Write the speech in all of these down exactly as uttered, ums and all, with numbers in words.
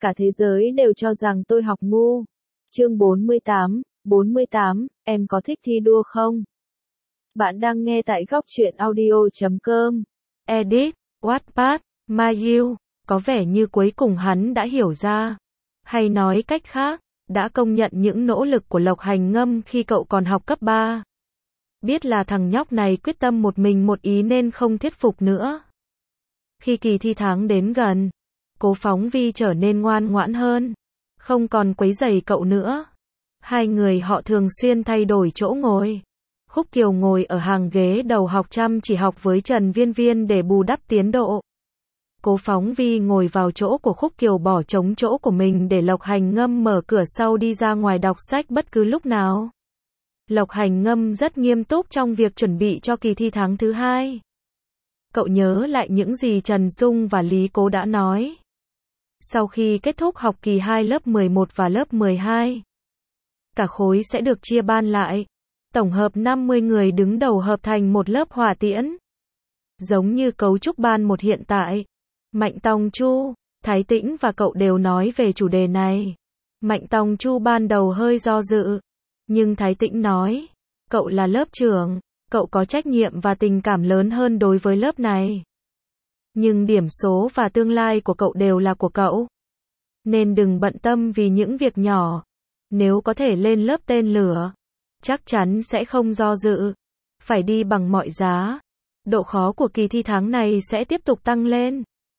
Cả thế giới đều cho rằng tôi học ngu. Chương bốn mươi tám, bốn mươi tám, em có thích thi đua không? Bạn đang nghe tại góc truyện audio chấm com. Edit, Wattpad, Mail, có vẻ như cuối cùng hắn đã hiểu ra. Hay nói cách khác, đã công nhận những nỗ lực của Lộc Hành Ngâm khi cậu còn học cấp ba. Biết là thằng nhóc này quyết tâm một mình một ý nên không thuyết phục nữa. Khi kỳ thi tháng đến gần, Cố Phóng Vi trở nên ngoan ngoãn hơn, không còn quấy rầy cậu nữa. Hai người họ thường xuyên thay đổi chỗ ngồi. Khúc Kiều ngồi ở hàng ghế đầu học chăm chỉ học với Trần Viên Viên để bù đắp tiến độ. Cố Phóng Vi ngồi vào chỗ của Khúc Kiều, bỏ trống chỗ của mình để Lộc Hành Ngâm mở cửa sau đi ra ngoài đọc sách bất cứ lúc nào. Lộc Hành Ngâm rất nghiêm túc trong việc chuẩn bị cho kỳ thi tháng thứ hai. Cậu nhớ lại những gì Trần Sung và Lý Cố đã nói. Sau khi kết thúc học kỳ hai lớp mười một và lớp mười hai, cả khối sẽ được chia ban lại. Tổng hợp năm mươi người đứng đầu hợp thành một lớp hỏa tiễn. Giống như cấu trúc ban một hiện tại. Mạnh Tòng Chu, Thái Tĩnh và cậu đều nói về chủ đề này. Mạnh Tòng Chu ban đầu hơi do dự. Nhưng Thái Tĩnh nói, cậu là lớp trưởng, cậu có trách nhiệm và tình cảm lớn hơn đối với lớp này. Nhưng điểm số và tương lai của cậu đều là của cậu. Nên đừng bận tâm vì những việc nhỏ. Nếu có thể lên lớp tên lửa, chắc chắn sẽ không do dự. Phải đi bằng mọi giá. Độ khó của kỳ thi tháng này sẽ tiếp tục tăng lên.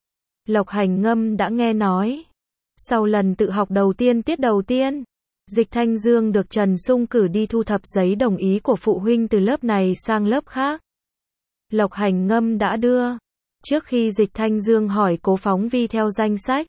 Lộc Hành Ngâm đã nghe nói. Sau lần tự học đầu tiên tiết đầu tiên, Dịch Thanh Dương được Trần Sung cử đi thu thập giấy đồng ý của phụ huynh từ lớp này sang lớp khác. Lộc Hành Ngâm đã đưa. Trước khi Dịch Thanh Dương hỏi Cố Phóng Vi theo danh sách,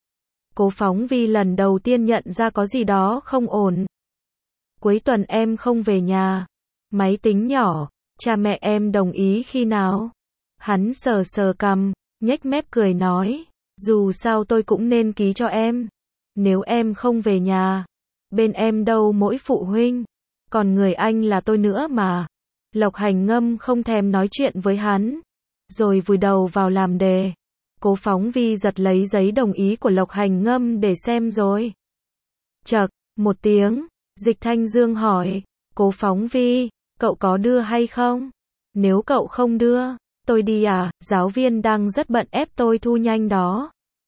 Cố Phóng Vi lần đầu tiên nhận ra có gì đó không ổn. Cuối tuần em không về nhà. Máy tính nhỏ, cha mẹ em đồng ý khi nào? Hắn sờ sờ cằm, nhếch mép cười nói, dù sao tôi cũng nên ký cho em. Nếu em không về nhà, bên em đâu mỗi phụ huynh, còn người anh là tôi nữa mà. Lộc Hành Ngâm không thèm nói chuyện với hắn, rồi vùi đầu vào làm đề. Cố Phóng Vi giật lấy giấy đồng ý của Lộc Hành Ngâm để xem rồi. Chậc, một tiếng, Dịch Thanh Dương hỏi, Cố Phóng Vi, cậu có đưa hay không? Nếu cậu không đưa, tôi đi à, giáo viên đang rất bận ép tôi thu nhanh đó.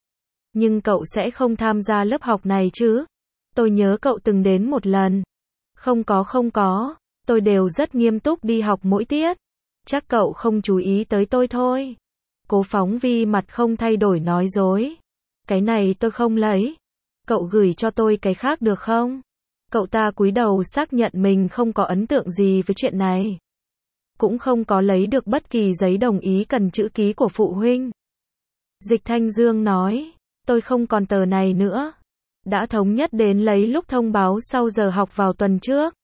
Nhưng cậu sẽ không tham gia lớp học này chứ? Tôi nhớ cậu từng đến một lần. Không có không có, tôi đều rất nghiêm túc đi học mỗi tiết. Chắc cậu không chú ý tới tôi thôi. Cố Phóng Vi mặt không thay đổi nói dối. Cái này tôi không lấy. Cậu gửi cho tôi cái khác được không? Cậu ta cúi đầu xác nhận mình không có ấn tượng gì với chuyện này. Cũng không có lấy được bất kỳ giấy đồng ý cần chữ ký của phụ huynh. Dịch Thanh Dương nói, tôi không còn tờ này nữa. Đã thống nhất đến lấy lúc thông báo sau giờ học vào tuần trước.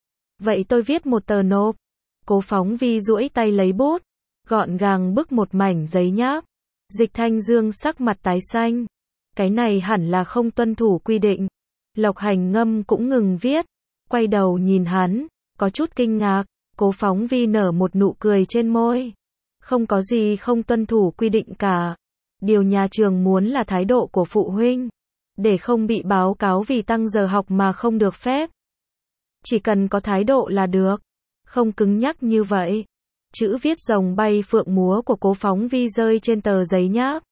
Vậy tôi viết một tờ nộp. Cố Phóng Vi duỗi tay lấy bút, gọn gàng bức một mảnh giấy nháp. Dịch Thanh Dương sắc mặt tái xanh. Cái này hẳn là không tuân thủ quy định. Lộc Hành Ngâm cũng ngừng viết, quay đầu nhìn hắn, có chút kinh ngạc. Cố Phóng Vi nở một nụ cười trên môi. Không có gì không tuân thủ quy định cả. Điều nhà trường muốn là thái độ của phụ huynh, để không bị báo cáo vì tăng giờ học mà không được phép. Chỉ cần có thái độ là được, không cứng nhắc như vậy. Chữ viết rồng bay phượng múa của Cố Phóng Vi rơi trên tờ giấy nháp.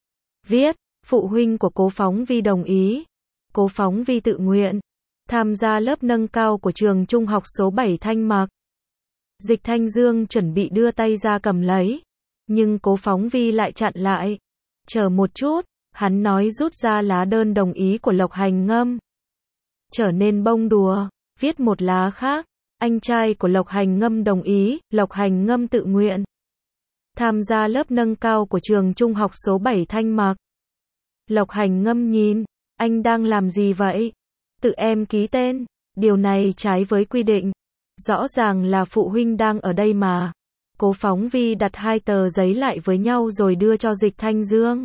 Viết, phụ huynh của Cố Phóng Vi đồng ý. Cố Phóng Vi tự nguyện tham gia lớp nâng cao của trường trung học số bảy Thanh Mạc. Dịch Thanh Dương chuẩn bị đưa tay ra cầm lấy, nhưng Cố Phóng Vi lại chặn lại. Chờ một chút, hắn nói rút ra lá đơn đồng ý của Lộc Hành Ngâm. Trở nên bông đùa, viết một lá khác. Anh trai của Lộc Hành Ngâm đồng ý, Lộc Hành Ngâm tự nguyện tham gia lớp nâng cao của trường trung học số bảy Thanh Mạc. Lộc Hành Ngâm nhìn, anh đang làm gì vậy? Tự em ký tên, điều này trái với quy định. Rõ ràng là phụ huynh đang ở đây mà. Cố Phóng Vi đặt hai tờ giấy lại với nhau rồi đưa cho Dịch Thanh Dương.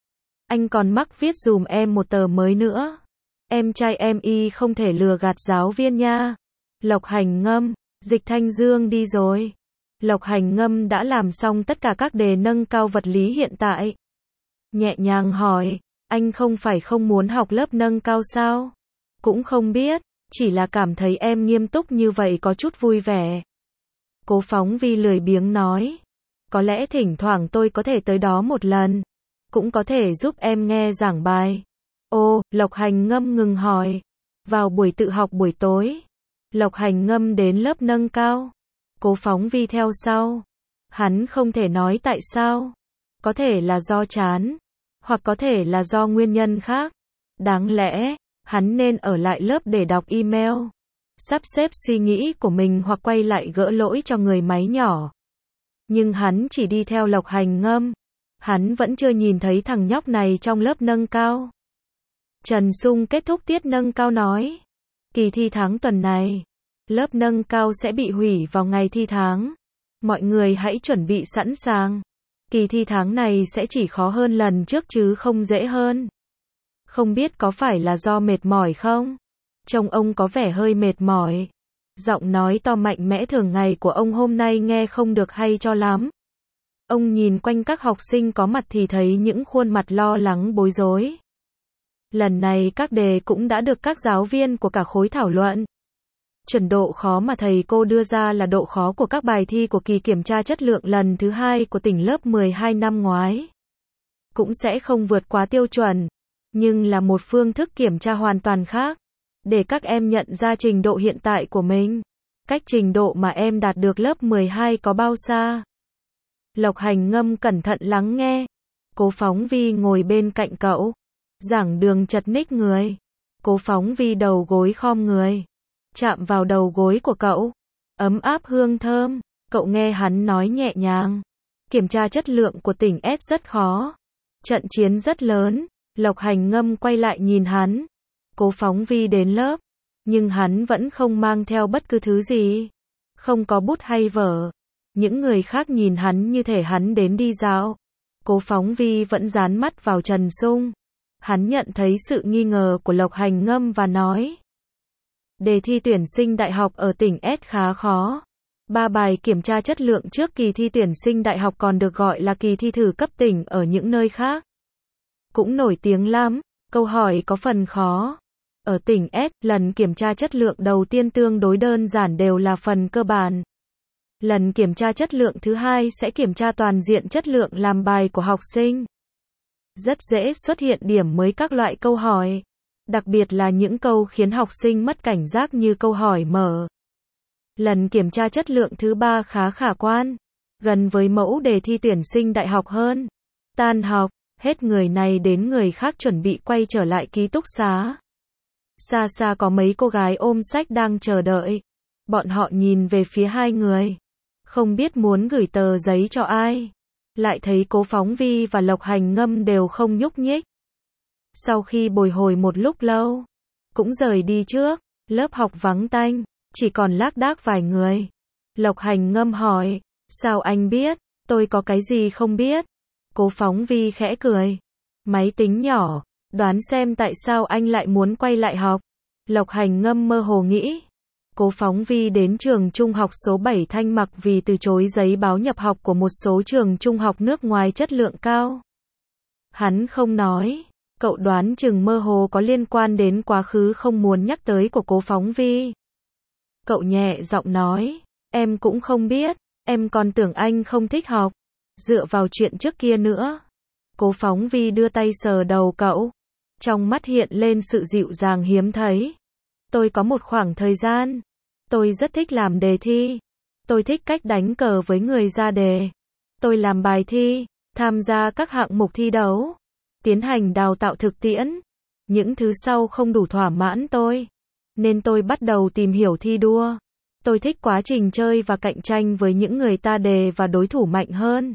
Anh còn mắc viết dùm em một tờ mới nữa. Em trai em y không thể lừa gạt giáo viên nha. Lộc Hành Ngâm, Dịch Thanh Dương đi rồi. Lộc Hành Ngâm đã làm xong tất cả các đề nâng cao vật lý hiện tại. Nhẹ nhàng hỏi, Anh không phải không muốn học lớp nâng cao sao? Cũng không biết, chỉ là cảm thấy em nghiêm túc như vậy có chút vui vẻ. Cố Phóng Vi lười biếng nói. Có lẽ thỉnh thoảng tôi có thể tới đó một lần. Cũng có thể giúp em nghe giảng bài. Ô, Lộc Hành Ngâm ngừng hỏi. Vào buổi tự học buổi tối, Lộc Hành Ngâm đến lớp nâng cao. Cố Phóng Vi theo sau. Hắn không thể nói tại sao. Có thể là do chán, hoặc có thể là do nguyên nhân khác. Đáng lẽ, hắn nên ở lại lớp để đọc email, sắp xếp suy nghĩ của mình hoặc quay lại gỡ lỗi cho người máy nhỏ. Nhưng hắn chỉ đi theo Lộc Hành Ngâm. Hắn vẫn chưa nhìn thấy thằng nhóc này trong lớp nâng cao. Trần Sung kết thúc tiết nâng cao nói. Kỳ thi tháng tuần này, lớp nâng cao sẽ bị hủy vào ngày thi tháng. Mọi người hãy chuẩn bị sẵn sàng. Kỳ thi tháng này sẽ chỉ khó hơn lần trước chứ không dễ hơn. Không biết có phải là do mệt mỏi không? Trông ông có vẻ hơi mệt mỏi. Giọng nói to mạnh mẽ thường ngày của ông hôm nay nghe không được hay cho lắm. Ông nhìn quanh các học sinh có mặt thì thấy những khuôn mặt lo lắng bối rối. Lần này các đề cũng đã được các giáo viên của cả khối thảo luận. Chuẩn độ khó mà thầy cô đưa ra là độ khó của các bài thi của kỳ kiểm tra chất lượng lần thứ hai của tỉnh lớp mười hai năm ngoái. Cũng sẽ không vượt quá tiêu chuẩn, nhưng là một phương thức kiểm tra hoàn toàn khác, để các em nhận ra trình độ hiện tại của mình. Cách trình độ mà em đạt được lớp mười hai có bao xa? Lộc Hành Ngâm cẩn thận lắng nghe. Cố Phóng Vi ngồi bên cạnh cậu. Giảng đường chật ních người. Cố Phóng Vi đầu gối khom người, chạm vào đầu gối của cậu. Ấm áp hương thơm. Cậu nghe hắn nói nhẹ nhàng. Kiểm tra chất lượng của tỉnh S rất khó. Trận chiến rất lớn. Lộc Hành Ngâm quay lại nhìn hắn. Cố Phóng Vi đến lớp, nhưng hắn vẫn không mang theo bất cứ thứ gì. Không có bút hay vở. Những người khác nhìn hắn như thể hắn đến đi dạo. Cố Phóng Vi vẫn dán mắt vào Trần Sung. Hắn nhận thấy sự nghi ngờ của Lộc Hành Ngâm và nói. Đề thi tuyển sinh đại học ở tỉnh S khá khó. Ba bài kiểm tra chất lượng trước kỳ thi tuyển sinh đại học còn được gọi là kỳ thi thử cấp tỉnh ở những nơi khác. Cũng nổi tiếng lắm. Câu hỏi có phần khó. Ở tỉnh S, lần kiểm tra chất lượng đầu tiên tương đối đơn giản đều là phần cơ bản. Lần kiểm tra chất lượng thứ hai sẽ kiểm tra toàn diện chất lượng làm bài của học sinh. Rất dễ xuất hiện điểm mới các loại câu hỏi. Đặc biệt là những câu khiến học sinh mất cảnh giác như câu hỏi mở. Lần kiểm tra chất lượng thứ ba khá khả quan. Gần với mẫu đề thi tuyển sinh đại học hơn. Tan học, hết người này đến người khác chuẩn bị quay trở lại ký túc xá. Xa xa có mấy cô gái ôm sách đang chờ đợi. Bọn họ nhìn về phía hai người. Không biết muốn gửi tờ giấy cho ai. Lại thấy Cố Phóng Vi và Lộc Hành Ngâm đều không nhúc nhích. Sau khi bồi hồi một lúc lâu, cũng rời đi trước. Lớp học vắng tanh, chỉ còn lác đác vài người. Lộc Hành Ngâm hỏi, sao anh biết, tôi có cái gì không biết? Cố Phóng Vi khẽ cười. Máy tính nhỏ, đoán xem tại sao anh lại muốn quay lại học. Lộc Hành Ngâm mơ hồ nghĩ. Cố Phóng Vi đến trường trung học số bảy Thanh Mặc vì từ chối giấy báo nhập học của một số trường trung học nước ngoài chất lượng cao. Hắn không nói. Cậu đoán chừng mơ hồ có liên quan đến quá khứ không muốn nhắc tới của Cố Phóng Vi. Cậu nhẹ giọng nói, em cũng không biết, em còn tưởng anh không thích học. Dựa vào chuyện trước kia nữa. Cố Phóng Vi đưa tay sờ đầu cậu. Trong mắt hiện lên sự dịu dàng hiếm thấy. Tôi có một khoảng thời gian. Tôi rất thích làm đề thi. Tôi thích cách đánh cờ với người ra đề. Tôi làm bài thi, tham gia các hạng mục thi đấu, tiến hành đào tạo thực tiễn. Những thứ sau không đủ thỏa mãn tôi, nên tôi bắt đầu tìm hiểu thi đua. Tôi thích quá trình chơi và cạnh tranh với những người ta đề và đối thủ mạnh hơn.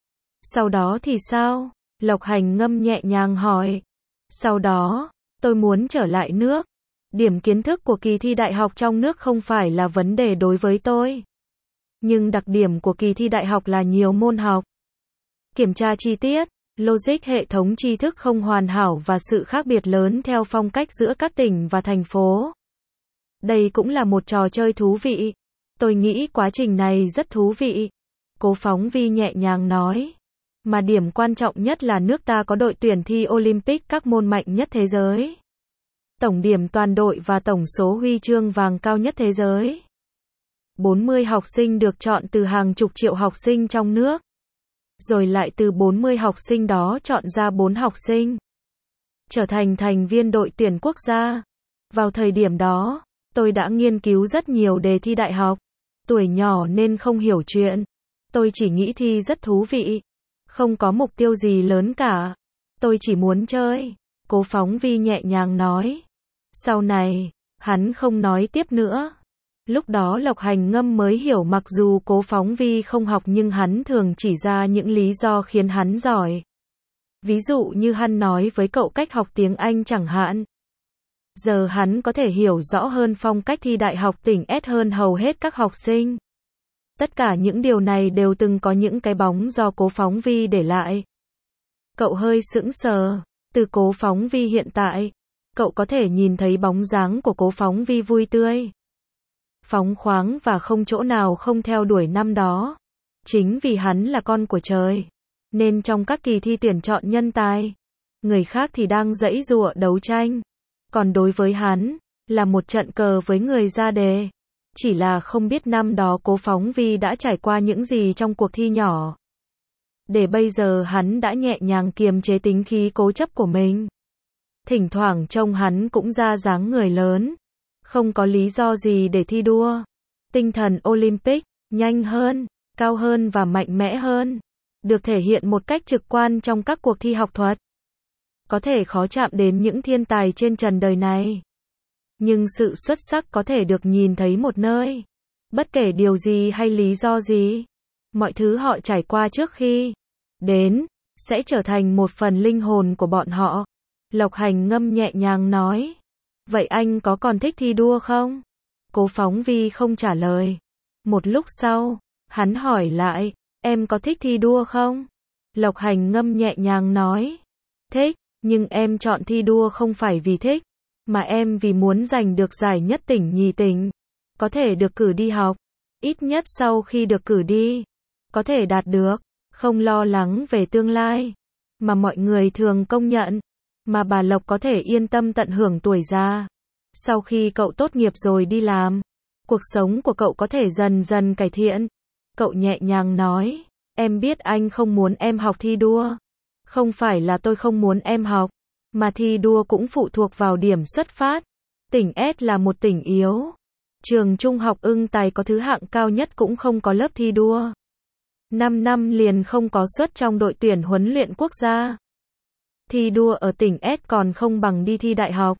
Sau đó thì sao? Lộc Hành Ngâm nhẹ nhàng hỏi. Sau đó, tôi muốn trở lại nước. Điểm kiến thức của kỳ thi đại học trong nước không phải là vấn đề đối với tôi. Nhưng đặc điểm của kỳ thi đại học là nhiều môn học. Kiểm tra chi tiết, logic hệ thống tri thức không hoàn hảo và sự khác biệt lớn theo phong cách giữa các tỉnh và thành phố. Đây cũng là một trò chơi thú vị. Tôi nghĩ quá trình này rất thú vị. Cố Phóng Vi nhẹ nhàng nói. Mà điểm quan trọng nhất là nước ta có đội tuyển thi Olympic các môn mạnh nhất thế giới. Tổng điểm toàn đội và tổng số huy chương vàng cao nhất thế giới. bốn mươi học sinh được chọn từ hàng chục triệu học sinh trong nước. Rồi lại từ bốn mươi học sinh đó chọn ra bốn học sinh. Trở thành thành viên đội tuyển quốc gia. Vào thời điểm đó, tôi đã nghiên cứu rất nhiều đề thi đại học. Tuổi nhỏ nên không hiểu chuyện. Tôi chỉ nghĩ thi rất thú vị. Không có mục tiêu gì lớn cả. Tôi chỉ muốn chơi. Cố phóng vi nhẹ nhàng nói. Sau này, hắn không nói tiếp nữa. Lúc đó Lộc Hành Ngâm mới hiểu mặc dù Cố phóng vi không học nhưng hắn thường chỉ ra những lý do khiến hắn giỏi. Ví dụ như hắn nói với cậu cách học tiếng Anh chẳng hạn. Giờ hắn có thể hiểu rõ hơn phong cách thi đại học tỉnh S hơn hầu hết các học sinh. Tất cả những điều này đều từng có những cái bóng do Cố phóng vi để lại. Cậu hơi sững sờ. Từ Cố phóng vi hiện tại, cậu có thể nhìn thấy bóng dáng của Cố phóng vi vui tươi, phóng khoáng và không chỗ nào không theo đuổi năm đó. Chính vì hắn là con của trời, nên trong các kỳ thi tuyển chọn nhân tài, người khác thì đang giãy giụa đấu tranh. Còn đối với hắn, là một trận cờ với người ra đề. Chỉ là không biết năm đó Cố phóng vi đã trải qua những gì trong cuộc thi nhỏ. Để bây giờ hắn đã nhẹ nhàng kiềm chế tính khí cố chấp của mình. Thỉnh thoảng trông hắn cũng ra dáng người lớn. Không có lý do gì để thi đua. Tinh thần Olympic, nhanh hơn, cao hơn và mạnh mẽ hơn. Được thể hiện một cách trực quan trong các cuộc thi học thuật. Có thể khó chạm đến những thiên tài trên trần đời này. Nhưng sự xuất sắc có thể được nhìn thấy một nơi. Bất kể điều gì hay lý do gì. Mọi thứ họ trải qua trước khi đến, sẽ trở thành một phần linh hồn của bọn họ. Lộc Hành Ngâm nhẹ nhàng nói. Vậy anh có còn thích thi đua không? Cố phóng vi không trả lời. Một lúc sau, hắn hỏi lại, em có thích thi đua không? Lộc Hành Ngâm nhẹ nhàng nói. Thích, nhưng em chọn thi đua không phải vì thích, mà em vì muốn giành được giải nhất tỉnh nhì tỉnh. Có thể được cử đi học. Ít nhất sau khi được cử đi, có thể đạt được, không lo lắng về tương lai, mà mọi người thường công nhận. Mà bà Lộc có thể yên tâm tận hưởng tuổi già. Sau khi cậu tốt nghiệp rồi đi làm, cuộc sống của cậu có thể dần dần cải thiện. Cậu nhẹ nhàng nói, em biết anh không muốn em học thi đua. Không phải là tôi không muốn em học, mà thi đua cũng phụ thuộc vào điểm xuất phát. Tỉnh S là một tỉnh yếu. Trường trung học Ưng Tài có thứ hạng cao nhất cũng không có lớp thi đua. năm năm liền không có suất trong đội tuyển huấn luyện quốc gia. Thi đua ở tỉnh S còn không bằng đi thi đại học.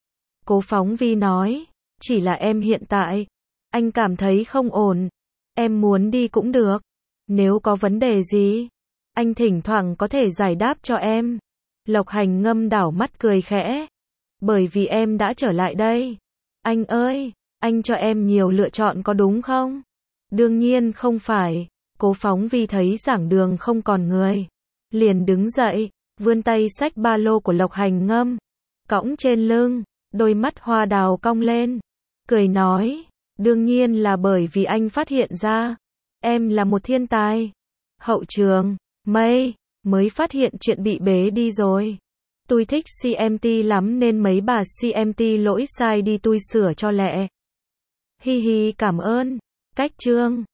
Cố phóng vi nói, chỉ là em hiện tại, anh cảm thấy không ổn. Em muốn đi cũng được. Nếu có vấn đề gì, anh thỉnh thoảng có thể giải đáp cho em. Lộc Hành Ngâm đảo mắt cười khẽ. Bởi vì em đã trở lại đây. Anh ơi, anh cho em nhiều lựa chọn có đúng không? Đương nhiên không phải. Cố phóng vi thấy giảng đường không còn người. Liền đứng dậy, vươn tay xách ba lô của Lộc Hành Ngâm. Cõng trên lưng, đôi mắt hoa đào cong lên. Cười nói, đương nhiên là bởi vì anh phát hiện ra, em là một thiên tài. Hậu trường, mây, mới phát hiện chuyện bị bế đi rồi. Tôi thích xê em tê lắm nên mấy bà xê em tê lỗi sai đi tôi sửa cho lẹ. Hi hi cảm ơn. Cách chương